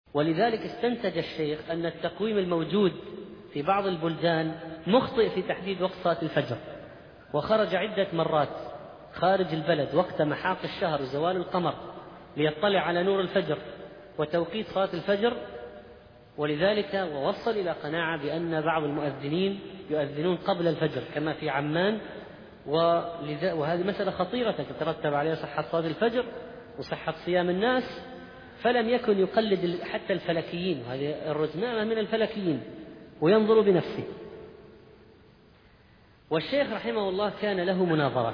ولذلك استنتج الشيخ أن التقويم الموجود في بعض البلدان مخطئ في تحديد وقت صلاة الفجر، وخرج عدة مرات خارج البلد وقت محاق الشهر وزوال القمر ليطلع على نور الفجر وتوقيت صلاة الفجر، ولذلك ووصل إلى قناعة بأن بعض المؤذنين يؤذنون قبل الفجر كما في عمان، وهذه مسألة خطيرة تترتب عليها صحة صلاة الفجر وصحة صيام الناس، فلم يكن يقلد حتى الفلكيين، وهذه الرزمامة من الفلكيين، وينظر بنفسه. والشيخ رحمه الله كان له مناظرات،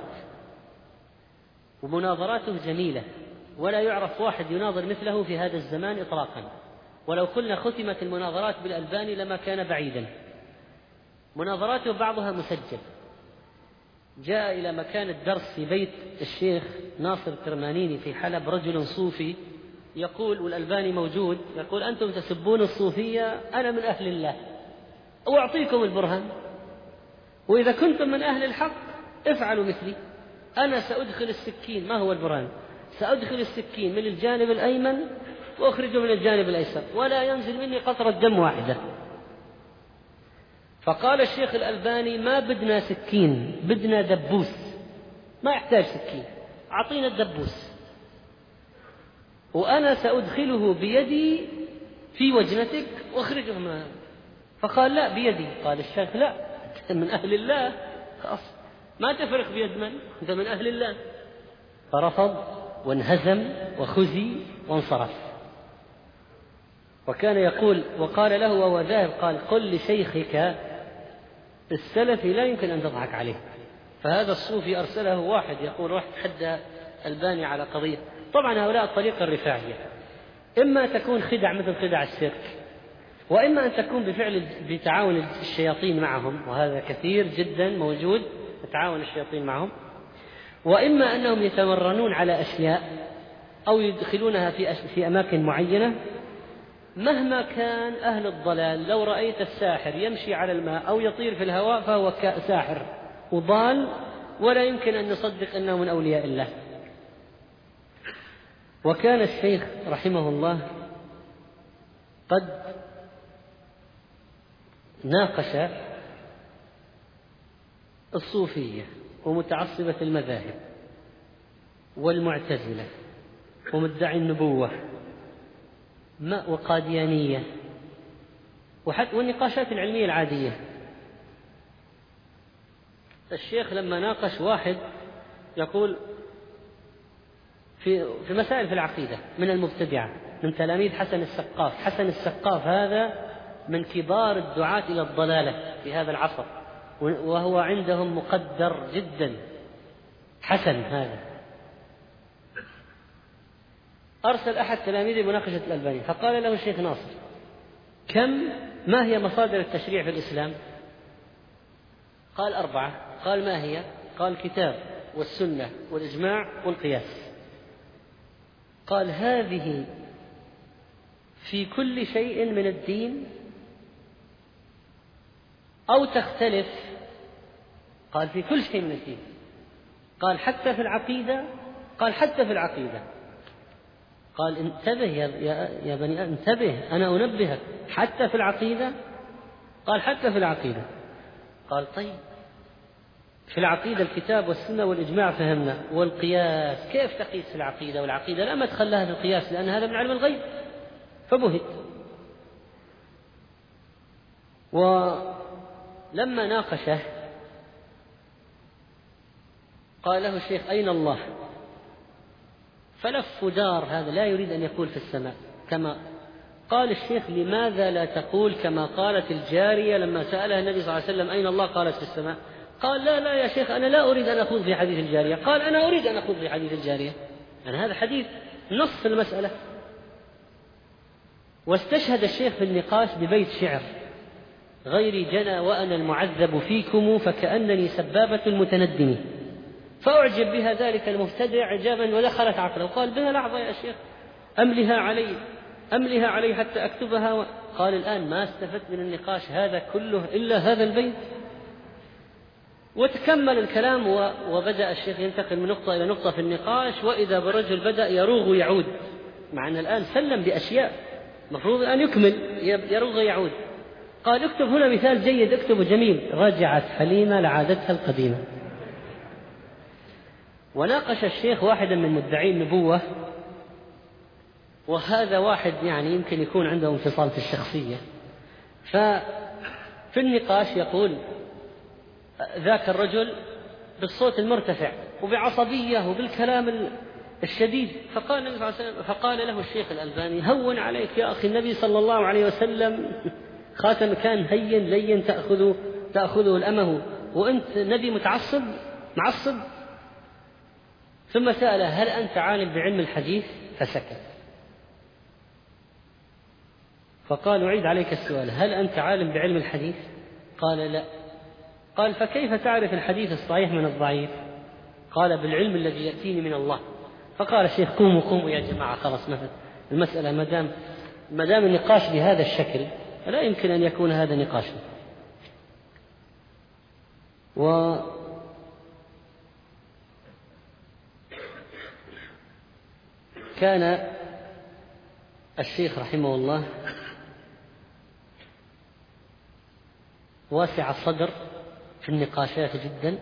ومناظراته جميلة، ولا يعرف واحد يناظر مثله في هذا الزمان إطلاقا، ولو قلنا ختمت المناظرات بالألباني لما كان بعيدا. مناظراته بعضها مسجل، جاء إلى مكان الدرس في بيت الشيخ ناصر الكرمانيني في حلب رجل صوفي يقول، والألباني موجود، يقول: أنتم تسبون الصوفية، أنا من أهل الله وأعطيكم البرهان، وإذا كنتم من أهل الحق افعلوا مثلي، أنا سأدخل السكين. ما هو البرهان؟ سأدخل السكين من الجانب الأيمن وأخرجه من الجانب الأيسر، ولا ينزل مني قطرة دم واحدة. فقال الشيخ الألباني: ما بدنا سكين، بدنا دبوس، ما يحتاج سكين، أعطينا الدبوس وأنا سأدخله بيدي في وجنتك وأخرجه منها. فقال: لا، بيدي. قال الشيخ: لا، أنت من أهل الله، خلاص ما تفرق بيد من، أنت من أهل الله. فرفض وانهزم وخزي وانصرف. وكان يقول، وقال له وهو ذاهب، قال: قل لشيخك السلفي لا يمكن أن تضحك عليه. فهذا الصوفي أرسله واحد يقول: رحت حد الباني على قضية. طبعا هؤلاء الطريقة الرفاعية إما تكون خدع مثل خدع السيرك، وإما أن تكون بتعاون الشياطين معهم، وهذا كثير جدا موجود، تعاون الشياطين معهم، وإما أنهم يتمرنون على أشياء أو يدخلونها في أماكن معينة. مهما كان أهل الضلال، لو رأيت الساحر يمشي على الماء أو يطير في الهواء فهو ساحر وضال، ولا يمكن أن نصدق أنه من أولياء الله. وكان الشيخ رحمه الله قد ناقش الصوفية ومتعصبة المذاهب والمعتزلة ومدعي النبوة وقاديانية، والنقاشات العلمية العادية. الشيخ لما ناقش واحد يقول في مسائل في العقيدة من المبتدعة من تلاميذ حسن السقاف. حسن السقاف هذا من كبار الدعاة إلى الضلالة في هذا العصر، وهو عندهم مقدر جدا. حسن هذا أرسل أحد تلاميذه مناقشة الألباني، فقال له الشيخ ناصر: ما هي مصادر التشريع في الإسلام؟ قال: 4. قال: ما هي؟ قال: الكتاب والسنة والإجماع والقياس. قال: هذه في كل شيء من الدين أو تختلف؟ قال: في كل شيء من الدين. قال: حتى في العقيدة؟ قال: حتى في العقيدة. قال: انتبه يا بني انتبه، أنا أنبهك، حتى في العقيدة؟ قال: حتى في العقيدة. قال: طيب، في العقيدة الكتاب والسنة والإجماع فهمنا، والقياس كيف تقيس في العقيدة؟ والعقيدة لا مدخل لها في القياس لأن هذا من علم الغيب. فبهت. ولما ناقشه قال له الشيخ: أين الله؟ فلف ودار، هذا لا يريد أن يقول في السماء كما قال الشيخ: لماذا لا تقول كما قالت الجارية لما سألها النبي صلى الله عليه وسلم: أين الله؟ قالت في السماء. قال: لا يا شيخ، أنا لا أريد أن أخوض في حديث الجارية. قال: أنا أريد أن أخوض في حديث الجارية، يعني هذا حديث نص في المسألة. واستشهد الشيخ في النقاش ببيت شعر: غيري جنى وأنا المعذب فيكم فكأنني سبابة المتندم. فأعجب بها ذلك المبتدع إعجابا ودخلت عقله، وقال: بها لحظة يا شيخ، أملها علي حتى أكتبها. قال: الآن ما استفدت من النقاش هذا كله إلا هذا البيت. وتكمل الكلام، وبدأ الشيخ ينتقل من نقطة إلى نقطة في النقاش، وإذا برجل بدأ يروغ ويعود، مع أن الآن سلم بأشياء المفروض أن يكمل يروغ يعود. قال اكتب هنا مثال جيد، اكتب جميل. رجعت حليمة لعادتها القديمة. وناقش الشيخ واحدا من مدعي النبوة، وهذا واحد يعني يمكن يكون عنده انفصال في الشخصية، ففي النقاش يقول ذاك الرجل بالصوت المرتفع وبعصبية وبالكلام الشديد، فقال النبي صلى الله عليه وسلم، فقال له الشيخ الألباني هون عليك يا أخي، النبي صلى الله عليه وسلم خاتم كان هين لين تأخذه الأمه، وأنت نبي معصب. ثم سأله هل أنت عالم بعلم الحديث؟ فسكت. فقال أعيد عليك السؤال، هل أنت عالم بعلم الحديث؟ قال لا. قال فكيف تعرف الحديث الصحيح من الضعيف؟ قال بالعلم الذي يأتيني من الله. فقال الشيخ قوموا يا جماعة، خلاص المسألة ما دام النقاش بهذا الشكل لا يمكن أن يكون هذا نقاشا. وكان الشيخ رحمه الله واسع الصدر في النقاشات جدا،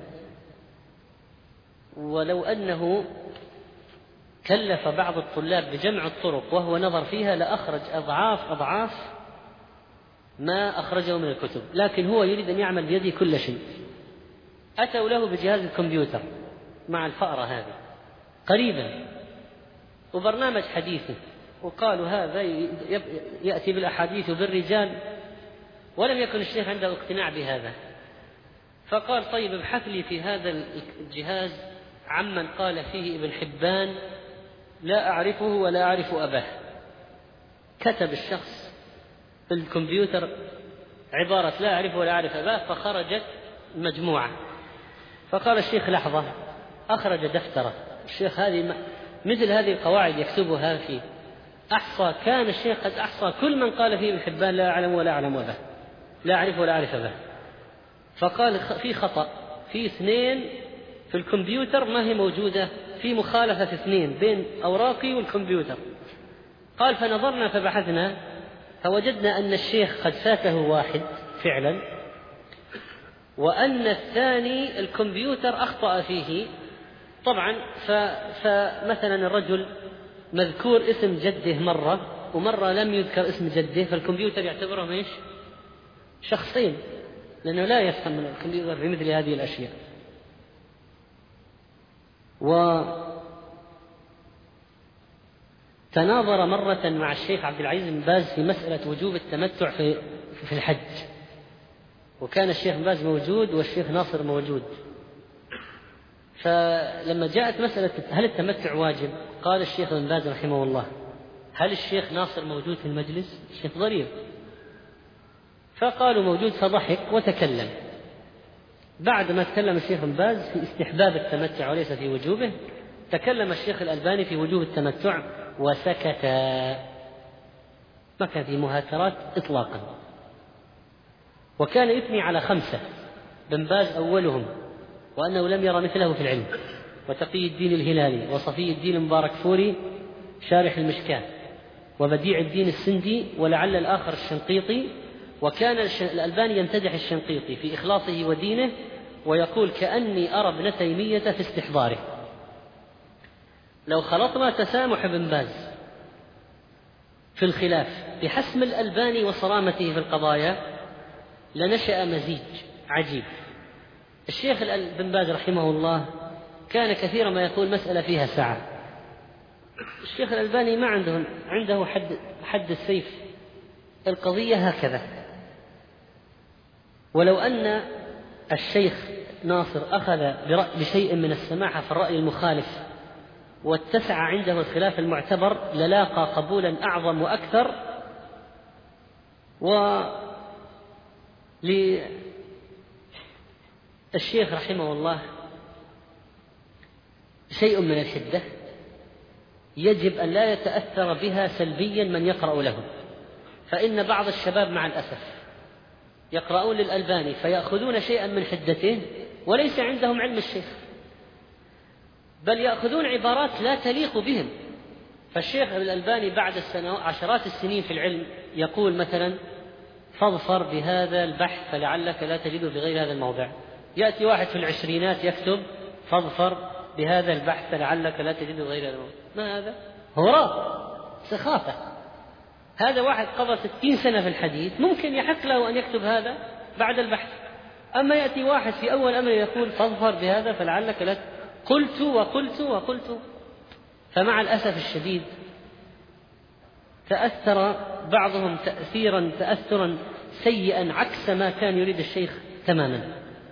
ولو أنه كلف بعض الطلاب بجمع الطرق وهو نظر فيها لأخرج أضعاف ما أخرجه من الكتب، لكن هو يريد أن يعمل بيده كل شيء. أتوا له بجهاز الكمبيوتر مع الفأرة هذه قريبا وبرنامج حديثي، وقالوا هذا يأتي بالأحاديث وبالرجال، ولم يكن الشيخ عنده اقتناع بهذا. فقال طيب ابحث لي في هذا الجهاز عمن قال فيه ابن حبان لا أعرفه ولا أعرف أباه. كتب الشخص في الكمبيوتر عبارة لا أعرف ولا أعرف أباه، فخرجت مجموعة. فقال الشيخ لحظة، أخرج دفترة. الشيخ مثل هذه القواعد يكتبها فيه. كان الشيخ قد أحصى كل من قال فيه ابن حبان لا أعلم ولا أعلم أباه، لا أعرف ولا أعرف أباه. فقال في خطأ، في 2 في الكمبيوتر ما هي موجودة، في مخالفة 2 بين أوراقي والكمبيوتر. قال فنظرنا فبحثنا فوجدنا أن الشيخ قد فاته 1 فعلا، وأن الثاني الكمبيوتر أخطأ فيه طبعا. فمثلا الرجل مذكور اسم جده مرة ومرة لم يذكر اسم جده، فالكمبيوتر يعتبرهم ايش؟ شخصين، لأنه لا يفهم من الكمبيوتر في مثل هذه الأشياء. وتناظر مرة مع الشيخ عبد العزيز بن باز في مسألة وجوب التمتع في الحج، وكان الشيخ بن باز موجود والشيخ ناصر موجود. فلما جاءت مسألة هل التمتع واجب، قال الشيخ بن باز رحمه الله هل الشيخ ناصر موجود في المجلس؟ الشيخ ضرير. فقالوا موجود، فضحك وتكلم. بعد ما تكلم الشيخ بن باز في استحباب التمتع وليس في وجوبه، تكلم الشيخ الألباني في وجوب التمتع وسكت، ما كان في مهاترات إطلاقا. وكان يثني على 5، بن باز أولهم، وأنه لم يرى مثله في العلم، وتقي الدين الهلالي، وصفي الدين المبارك فوري شارح المشكاة، وبديع الدين السندي، ولعل الآخر الشنقيطي. وكان الألباني يمتدح الشنقيطي في إخلاصه ودينه، ويقول كأني أرى ابن تيمية في استحضاره. لو خلطنا تسامح ابن باز في الخلاف بحسم الألباني وصرامته في القضايا لنشأ مزيج عجيب. الشيخ بن باز رحمه الله كان كثيرا ما يقول مسألة فيها ساعة. الشيخ الألباني ما عنده حد السيف، القضية هكذا. ولو أن الشيخ ناصر أخذ بشيء من السماحة في الرأي المخالف واتسع عنده الخلاف المعتبر للاقى قبولا أعظم وأكثر. وللشيخ رحمه الله شيء من الحدة يجب أن لا يتأثر بها سلبيا من يقرأ له، فإن بعض الشباب مع الأسف يقرؤون للألباني فيأخذون شيئا من حدته وليس عندهم علم الشيخ، بل يأخذون عبارات لا تليق بهم، فالشيخ الألباني بعد عشرات السنين في العلم يقول مثلا: فاظفر بهذا البحث فلعلك لا تجده في غير هذا الموضع. يأتي واحد في العشرينات يكتب: فاظفر بهذا البحث فلعلك لا تجده في غير هذا الموضع. ما هذا؟ هراء، سخافة. هذا واحد قضى 60 سنة في الحديث، ممكن يحق له أن يكتب هذا بعد البحث. أما يأتي واحد في أول أمر يقول: فاظفر بهذا فلعلك لا قلت وقلت وقلت. فمع الأسف الشديد تأثر بعضهم تأثرا سيئا عكس ما كان يريد الشيخ تماما.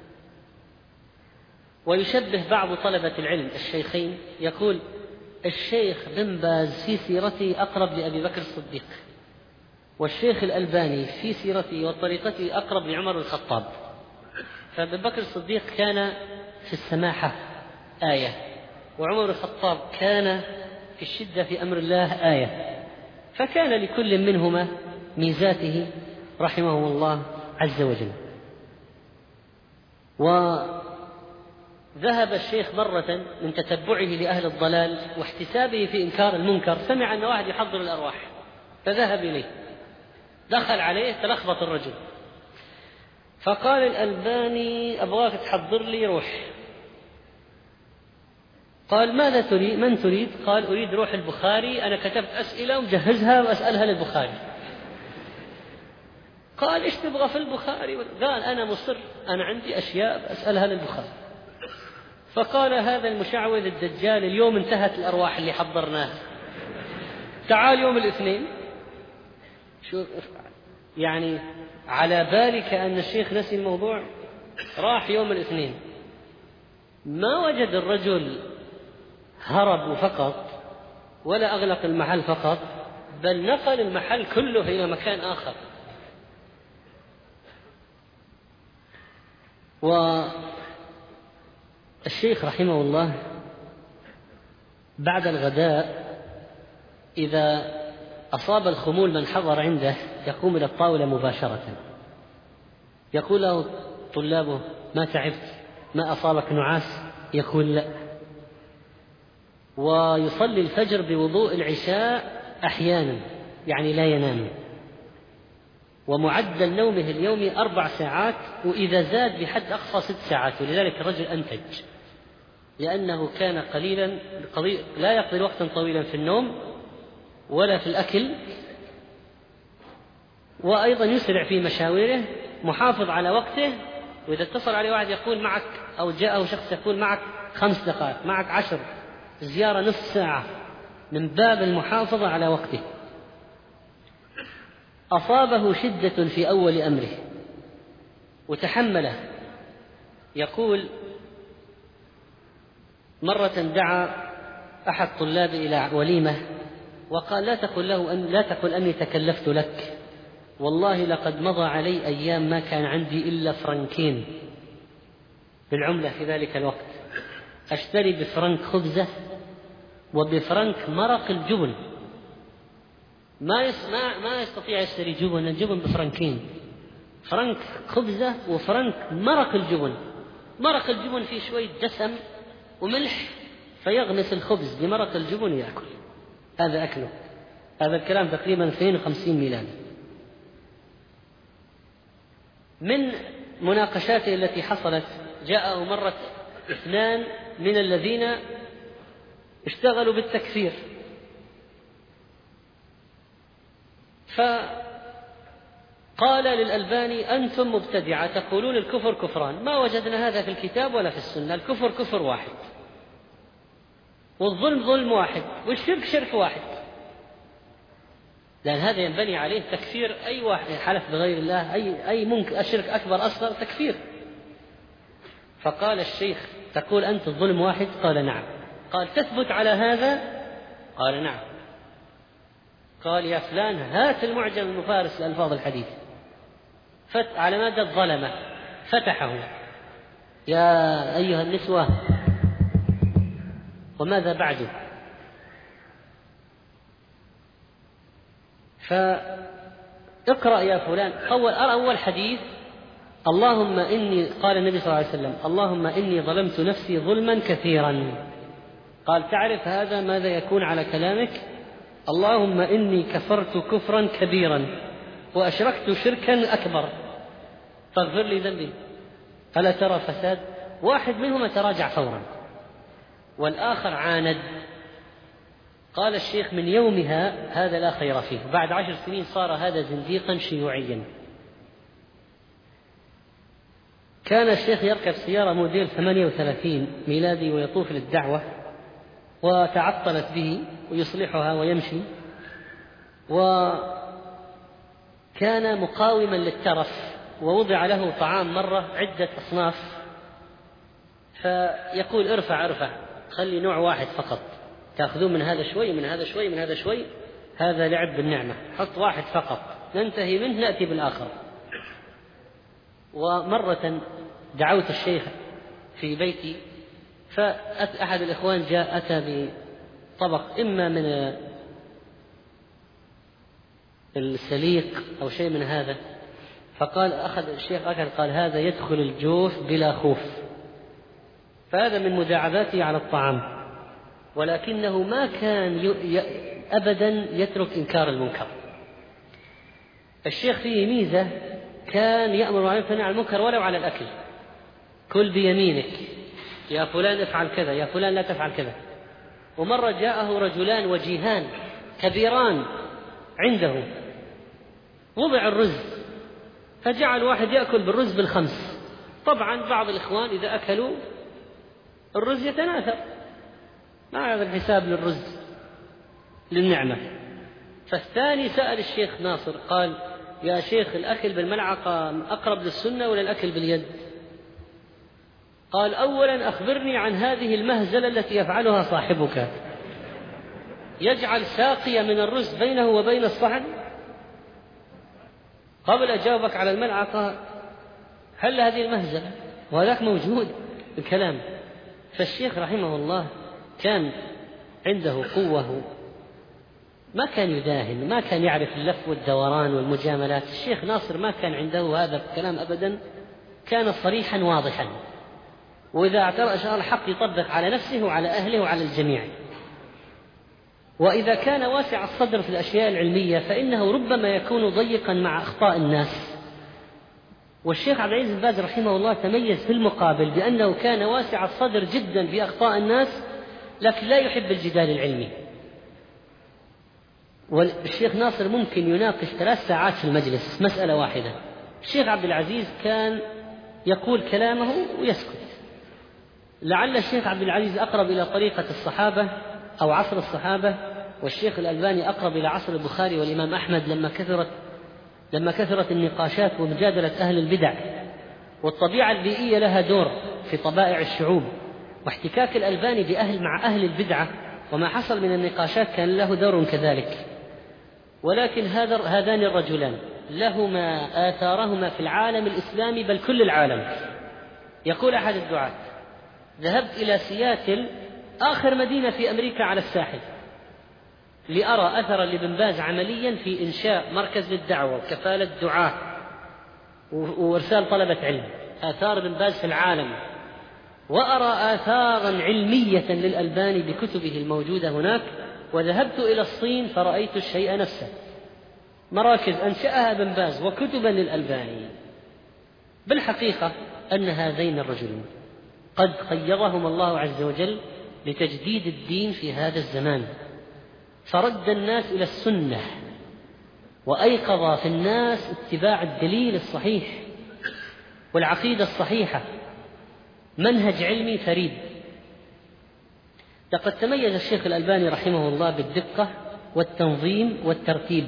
ويشبه بعض طلبة العلم الشيخين، يقول: الشيخ بن باز في سيرته أقرب لأبي بكر الصديق، والشيخ الألباني في سيرته وطريقته أقرب لعمر الخطاب. فأبي بكر الصديق كان في السماحة آية، وعمر الخطاب كان في الشدة في أمر الله آية، فكان لكل منهما ميزاته رحمه الله عز وجل. وذهب الشيخ مرة من تتبعه لأهل الضلال واحتسابه في إنكار المنكر، سمع أن واحد يحضر الأرواح فذهب إليه، دخل عليه تلخبط الرجل، فقال الألباني: أبغاك تحضر لي روح. قال: ماذا تريد؟ من تريد؟ قال: أريد روح البخاري، أنا كتبت أسئلة ومجهزها وأسألها للبخاري. قال: إيش تبغى في البخاري؟ قال: أنا مصر، أنا عندي أشياء أسألها للبخاري. فقال هذا المشعوذ الدجال: اليوم انتهت الأرواح اللي حضرناها، تعال يوم الاثنين. شو يعني على بالك أن الشيخ نسي الموضوع؟ راح يوم الاثنين، ما وجد الرجل هرب فقط ولا أغلق المحل فقط، بل نقل المحل كله إلى مكان آخر. والشيخ رحمه الله بعد الغداء إذا أصاب الخمول من حضر عنده يقوم إلى الطاولة مباشرة، يقول له طلابه: ما تعبت؟ ما أصابك نعاس؟ يقول: لا. ويصلي الفجر بوضوء العشاء أحيانا، يعني لا ينام، ومعدل نومه اليومي 4 ساعات، وإذا زاد بحد أقصى 6 ساعات. ولذلك الرجل أنتج، لأنه كان لا يقضي وقتا طويلا في النوم ولا في الأكل، وأيضا يسرع في مشاويره، محافظ على وقته. وإذا اتصل عليه واحد يقول معك، أو جاءه شخص يقول معك 5 دقائق، معك 10، زيارة نصف ساعة، من باب المحافظة على وقته. أصابه شدة في أول أمره وتحمله. يقول: مرة دعا أحد طلابي إلى وليمة وقال: لا تقل أني تكلفت لك، والله لقد مضى علي أيام ما كان عندي إلا فرنكين بالعملة في ذلك الوقت، أشتري بفرنك خبزة وبفرنك مرق الجبن. ما يستطيع يشتري الجبن بفرنكين، فرنك خبزة وفرنك مرق الجبن. مرق الجبن فيه شوية دسم وملح، فيغمس الخبز بمرق الجبن يأكل، هذا أكله. هذا الكلام تقريبا 52 ميلادي. من مناقشاته التي حصلت، جاءه مرة 2 من الذين اشتغلوا بالتكفير، فقال للألباني: أنتم مبتدعة تقولون الكفر كفران، ما وجدنا هذا في الكتاب ولا في السنة، الكفر كفر واحد، والظلم ظلم واحد، والشرك شرك واحد، لأن هذا ينبني عليه تكفير أي واحد حلف بغير الله، أي ممكن الشرك أكبر أصغر تكفير. فقال الشيخ: تقول أنت الظلم واحد؟ قال: نعم. قال: تثبت على هذا؟ قال: نعم. قال: يا فلان هات المعجم المفارس لألفاظ الحديث. على مادة الظلمة فتحه: يا أيها النسوة وماذا بعده؟ فاقرأ يا فلان. أول حديث: اللهم إني، قال النبي صلى الله عليه وسلم: اللهم إني ظلمت نفسي ظلما كثيرا. قال: تعرف هذا ماذا يكون على كلامك؟ اللهم إني كفرت كفرا كبيرا وأشركت شركا أكبر فاغفر لي ذنبي. ألا ترى فساد؟ واحد منهما تراجع فورا والآخر عاند. قال الشيخ من يومها هذا لا خير فيه. بعد 10 سنين صار هذا زنديقا شيوعيا. كان الشيخ يركب سيارة موديل 38 ميلادي ويطوف للدعوة، وتعطلت به ويصلحها ويمشي، وكان مقاوما للترف، ووضع له طعام مرة عدة أصناف، فيقول ارفع خلي نوع واحد فقط، تأخذون من هذا شوي من هذا شوي من هذا شوي، هذا لعب بالنعمة، حط واحد فقط ننتهي منه نأتي بالآخر. ومرة دعوت الشيخ في بيتي، فأحد الإخوان جاء أتى بطبق إما من السليق أو شيء من هذا، فقال أخذ الشيخ أكل، قال هذا يدخل الجوف بلا خوف. فهذا من مداعباته على الطعام، ولكنه ما كان أبدا يترك إنكار المنكر. الشيخ فيه ميزة، كان يأمر بالمعروف وينهى عن المنكر ولو على الأكل. كل بيمينك، يا فلان افعل كذا، يا فلان لا تفعل كذا. ومرة جاءه رجلان وجيهان كبيران عنده، وضع الرز فجعل واحد يأكل بالرز بالخمس. طبعا بعض الإخوان إذا أكلوا الرز يتناثر، ما هذا الحساب للرز للنعمة. فالثاني سأل الشيخ ناصر قال يا شيخ الأكل بالملعقة أقرب للسنة ولا الأكل باليد؟ قال أولا أخبرني عن هذه المهزلة التي يفعلها صاحبك، يجعل ساقية من الرز بينه وبين الصحن. قبل أجاوبك على الملعقة هل هذه المهزلة؟ وهذاك موجود الكلام. فالشيخ رحمه الله كان عنده قوة، ما كان يداهن، ما كان يعرف اللف والدوران والمجاملات. الشيخ ناصر ما كان عنده هذا الكلام أبدا، كان صريحا واضحا، وإذا اعترى شاء الحق يطبق على نفسه وعلى أهله وعلى الجميع. وإذا كان واسع الصدر في الأشياء العلمية فإنه ربما يكون ضيقا مع أخطاء الناس. والشيخ عبد العزيز بن باز رحمه الله تميز في المقابل بأنه كان واسع الصدر جدا في أخطاء الناس، لكن لا يحب الجدال العلمي. والشيخ ناصر ممكن يناقش 3 ساعات في المجلس مسألة واحدة، الشيخ عبد العزيز كان يقول كلامه ويسكت. لعل الشيخ عبد العزيز أقرب إلى طريقة الصحابة أو عصر الصحابة، والشيخ الألباني أقرب إلى عصر البخاري والإمام أحمد لما كثرت النقاشات ومجادلة أهل البدع. والطبيعة البيئية لها دور في طبائع الشعوب، واحتكاك الألباني مع أهل البدعة وما حصل من النقاشات كان له دور كذلك. ولكن هذان الرجلان لهما آثارهما في العالم الإسلامي بل كل العالم. يقول أحد الدعاة ذهبت إلى سياتل آخر مدينة في أمريكا على الساحل لأرى أثرا لابن باز عمليا في إنشاء مركز للدعوة وكفالة دعاة وإرسال طلبة علم، آثار ابن باز في العالم. وأرى آثارا علمية للألباني بكتبه الموجودة هناك. وذهبت إلى الصين فرأيت الشيء نفسه، مراكز أنشأها ابن باز وكتبا للألباني. بالحقيقة أن هذين الرجلين قد قيضهم الله عز وجل لتجديد الدين في هذا الزمان، فرد الناس إلى السنة وأيقظ في الناس اتباع الدليل الصحيح والعقيدة الصحيحة، منهج علمي فريد. لقد تميز الشيخ الألباني رحمه الله بالدقة والتنظيم والترتيب،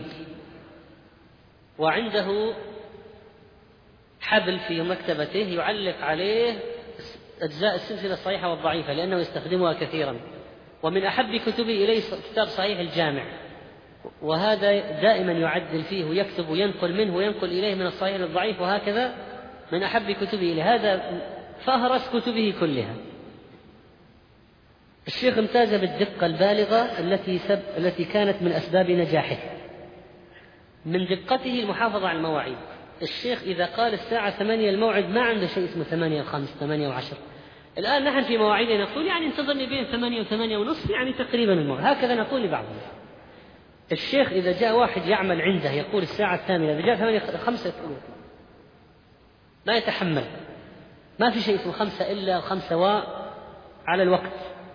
وعنده حبل في مكتبته يعلق عليه أجزاء السلسلة الصحيحة والضعيفة لأنه يستخدمها كثيرا. ومن أحب كتبه إليه كتاب صحيح الجامع، وهذا دائما يعدل فيه ويكتب وينقل منه وينقل إليه من الصحيح للضعيف، وهكذا من أحب كتبه إليه. هذا فهرس كتبه كلها. الشيخ امتاز بالدقة البالغة التي كانت من أسباب نجاحه. من دقته المحافظة على المواعيد. الشيخ إذا قال الساعة 8 الموعد ما عنده شيء اسمه 8:05 8:10. الآن نحن في مواعيدنا نقول يعني انتظرني بين 8 و8:30 يعني تقريبا الموعد، هكذا نقول لبعضنا. الشيخ إذا جاء واحد يعمل عنده يقول الساعة 8، إذا جاء 8:05 يقول ما يتحمل، ما في شيء اسمه 5 إلا 5 على الوقت.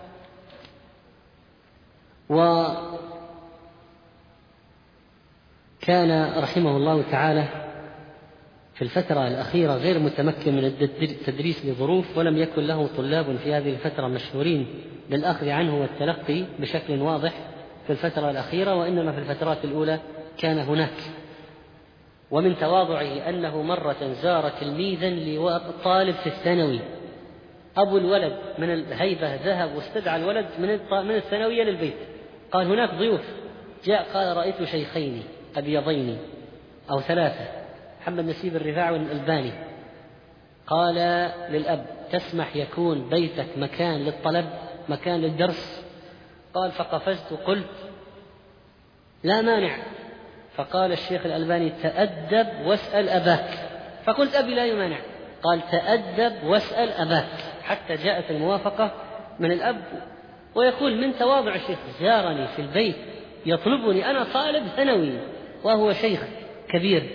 وكان رحمه الله تعالى في الفترة الأخيرة غير متمكن من التدريس لظروف، ولم يكن له طلاب في هذه الفترة مشهورين للأخذ عنه والتلقي بشكل واضح في الفترة الأخيرة، وإنما في الفترات الأولى كان هناك. ومن تواضعه أنه مرة زار تلميذا لطالب في الثانوي، أبو الولد من الهيبة ذهب واستدعى الولد من الثانوية للبيت، قال هناك ضيوف، جاء قال رأيت شيخين أبيضين أو 3، محمد نسيب الرفاعي والألباني. قال للأب تسمح يكون بيتك مكان للطلب، مكان للدرس؟ قال فقفزت قلت لا مانع. فقال الشيخ الألباني تأدب واسأل أباك، فقلت أبي لا يمانع، قال تأدب واسأل أباك، حتى جاءت الموافقة من الأب. ويقول من تواضع الشيخ زارني في البيت يطلبني، أنا طالب ثانوي وهو شيخ كبير.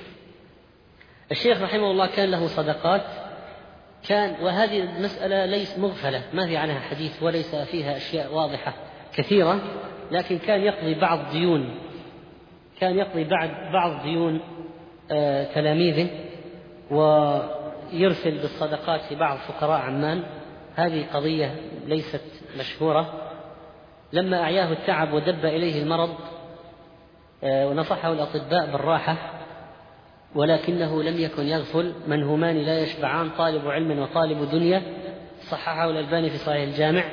الشيخ رحمه الله كان له صدقات، وهذه المسألة ليس مغفلة، ما في عنها حديث وليس فيها أشياء واضحة كثيرة، لكن كان يقضي بعض ديون تلاميذه، ويرسل بالصدقات في بعض فقراء عمان. هذه قضية ليست مشهورة. لما أعياه التعب ودب إليه المرض ونصحه الأطباء بالراحة، ولكنه لم يكن يغفل، منهومان لا يشبعان، طالب علم وطالب دنيا، صححه الألباني في صحيح الجامع.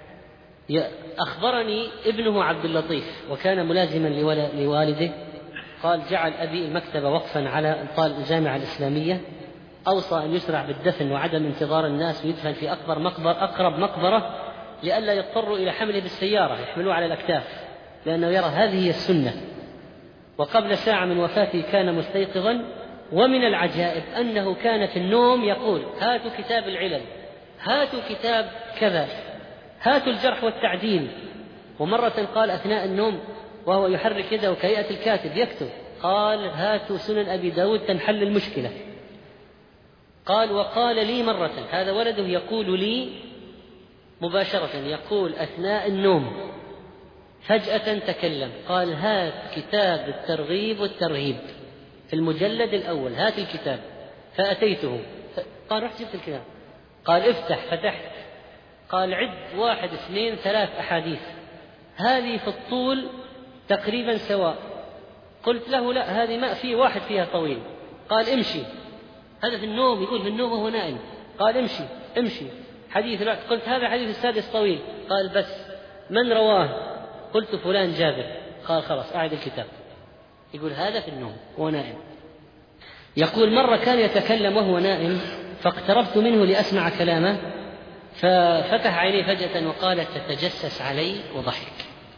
أخبرني ابنه عبد اللطيف وكان ملازما لوالده، قال جعل أبي المكتبة وقفا على الجامعة الإسلامية، أوصى أن يسرع بالدفن وعدم انتظار الناس، ويدفن في أقرب مقبرة لئلا يضطروا إلى حمله بالسيارة يحملوه على الأكتاف، لأنه يرى هذه هي السنة. وقبل ساعة من وفاته كان مستيقظا، ومن العجائب أنه كان في النوم يقول هاتوا كتاب العلل، هاتوا كتاب كذا، هاتوا الجرح والتعديل. ومرة قال أثناء النوم وهو يحرك يده كهيئة الكاتب يكتب، قال هاتوا سنن أبي داود تنحل المشكلة. قال وقال لي مرة، هذا ولده يقول لي مباشرة، يقول أثناء النوم فجأة تكلم، قال هات كتاب الترغيب والترهيب في المجلد الأول، هات الكتاب. فأتيته، قال رحت جبت الكتاب، قال افتح، فتحت، قال عد 1 2 3 أحاديث، هذه في الطول تقريبا سواء. قلت له لا، هذه ما في واحد فيها طويل. قال امشي، هذا في النوم، يقول في النوم وهو نائم. قال امشي حديث، لا. قلت هذا حديث السادس طويل. قال بس من رواه؟ قلت فلان جابر. قال خلاص أعد الكتاب. يقول هذا في النوم وهو نائم. يقول مرة كان يتكلم وهو نائم، فاقتربت منه لأسمع كلامه، ففتح عينيه فجأة وقال تتجسس علي، وضحك.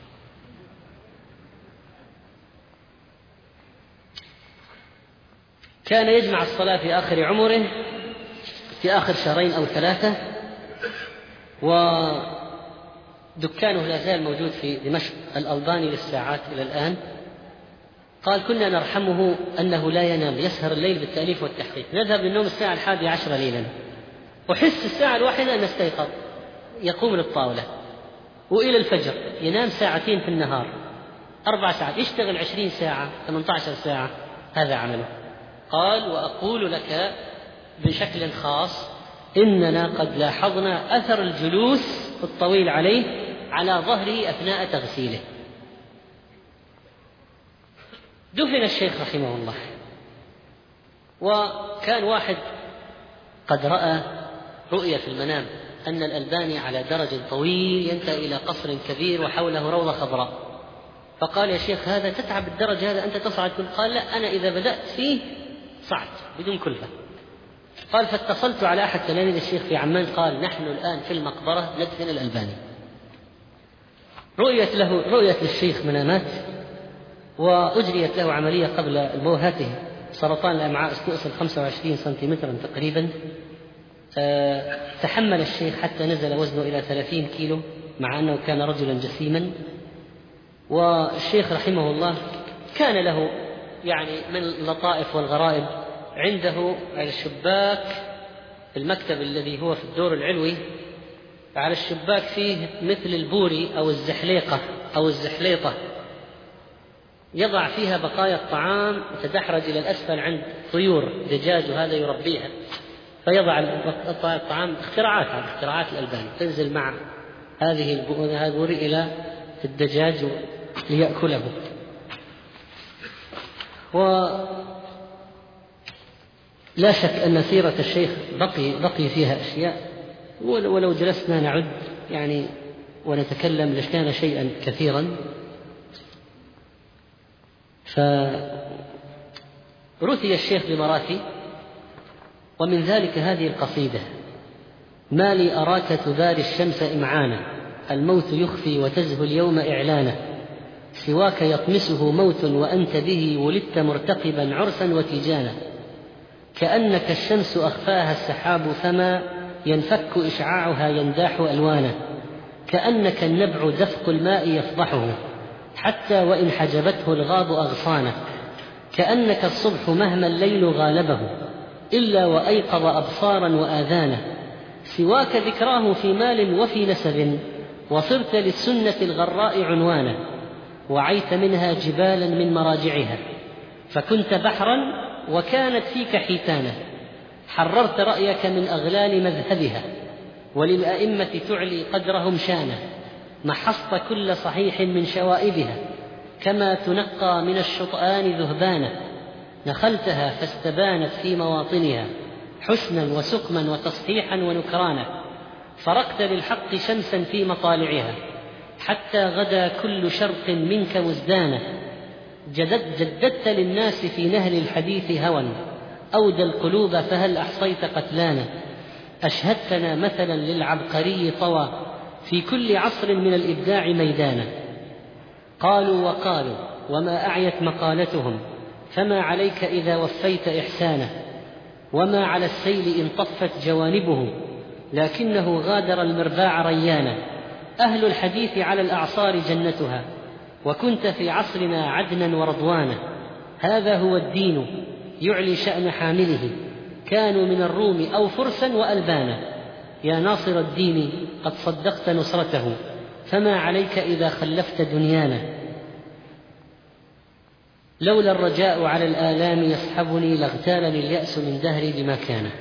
كان يجمع الصلاة في آخر عمره، في آخر 2 أو 3 شهور، ودكانه لا زال موجود في دمشق، الألباني للساعات إلى الآن. قال كنا نرحمه أنه لا ينام، يسهر الليل بالتأليف والتحقيق، نذهب للنوم الساعة 11 ليلا، وحس الساعة 1 أن نستيقظ، يقوم للطاولة، وإلى الفجر ينام 2 ساعات في النهار، 4 ساعات، يشتغل 20 ساعة 18 ساعة، هذا عمله. قال وأقول لك بشكل خاص إننا قد لاحظنا أثر الجلوس الطويل عليه على ظهره أثناء تغسيله. دفن الشيخ رحمه الله، وكان واحد قد رأى رؤية في المنام أن الألباني على درج طويل ينتهي إلى قصر كبير وحوله روضة خضراء، فقال يا شيخ هذا تتعب الدرج هذا، أنت تصعد كل؟ قال لا، أنا إذا بدأت فيه صعد بدون كلفة. قال فاتصلت على أحد تلاميذ الشيخ في عمان، قال نحن الآن في المقبرة ندفن الألباني. رؤية للشيخ منامات، وأجريت له عملية قبل موته، سرطان الأمعاء استؤصل 25 سنتيمترا تقريبا. تحمل الشيخ حتى نزل وزنه إلى 30 كيلو، مع أنه كان رجلا جسيما، والشيخ رحمه الله كان له يعني من اللطائف والغرائب، عنده على الشباك في المكتب الذي هو في الدور العلوي، على الشباك فيه مثل البوري أو الزحليقة أو الزحليطة، يضع فيها بقايا الطعام تدحرج إلى الأسفل عند طيور دجاج وهذا يربيها، فيضع بقايا الطعام اختراعات الألباني تنزل مع هذه البوري إلى الدجاج ليأكله. ولا شك أن سيرة الشيخ بقي فيها أشياء، ولو جلسنا نعد يعني ونتكلم لكان شيئا كثيرا. فرثي الشيخ بمراتي، ومن ذلك هذه القصيدة: ما لي أراك تباري الشمس إمعانا، الموت يخفي وتزهو اليوم إعلانا، سواك يطمسه موت وأنت به ولدت مرتقبا عرسا وتيجانا، كأنك الشمس أخفاها السحاب فما ينفك إشعاعها ينداح ألوانا، كأنك النبع دفق الماء يفضحه حتى وإن حجبته الغاب أغصانا، كأنك الصبح مهما الليل غالبه إلا وأيقظ أبصارا وآذانا، سواك ذكراه في مال وفي نسب وصرت للسنة الغراء عنوانا، وعيت منها جبالا من مراجعها فكنت بحرا وكانت فيك حيتانا، حررت رأيك من أغلال مذهبها وللأئمة تعلي قدرهم شانا، محصت كل صحيح من شوائبها كما تنقى من الشطآن ذهبانا، نخلتها فاستبانت في مواطنها حسنا وسقما وتصحيحا ونكرانا، فرقت للحق شمسا في مطالعها حتى غدا كل شرق منك مزدانا، جددت للناس في نهل الحديث هوى أودى القلوب فهل أحصيت قتلانا، أشهدتنا مثلا للعبقري طوى في كل عصر من الإبداع ميدانا، قالوا وقالوا وما أعيت مقالتهم فما عليك إذا وفيت إحسانا، وما على السيل إن طفت جوانبه لكنه غادر المرباع ريانا، أهل الحديث على الأعصار جنتها وكنت في عصرنا عدنا ورضوانا، هذا هو الدين يعلي شأن حامله، كانوا من الروم أو فرسا وألبانا، يا ناصر الدين قد صدقت نصرته فما عليك إذا خلفت دنيانا، لولا الرجاء على الآلام يصحبني لاغتالني اليأس من دهري بما كان.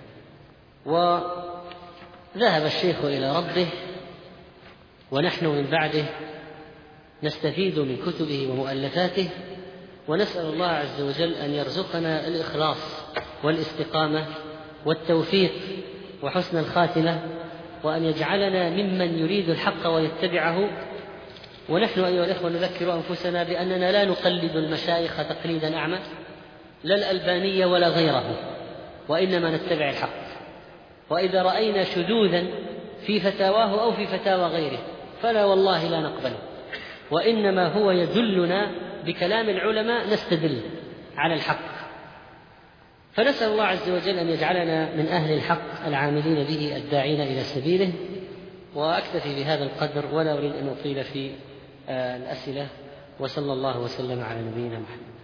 وذهب الشيخ إلى ربه ونحن من بعده نستفيد من كتبه ومؤلفاته، ونسأل الله عز وجل أن يرزقنا الإخلاص والاستقامة والتوفيق وحسن الخاتمة، وأن يجعلنا ممن يريد الحق ويتبعه. ونحن أيها الإخوة نذكر أنفسنا بأننا لا نقلد المشايخ تقليدا أعمى، لا الألباني ولا غيره، وإنما نتبع الحق، وإذا رأينا شذوذا في فتاواه أو في فتاوى غيره فلا والله لا نقبله، وإنما هو يدلنا بكلام العلماء نستدل على الحق. فنسأل الله عز وجل أن يجعلنا من أهل الحق العاملين به الداعين إلى سبيله. وأكتفي بهذا القدر ولا أريد أن أطيل في الأسئلة، وصلى الله وسلم على نبينا محمد.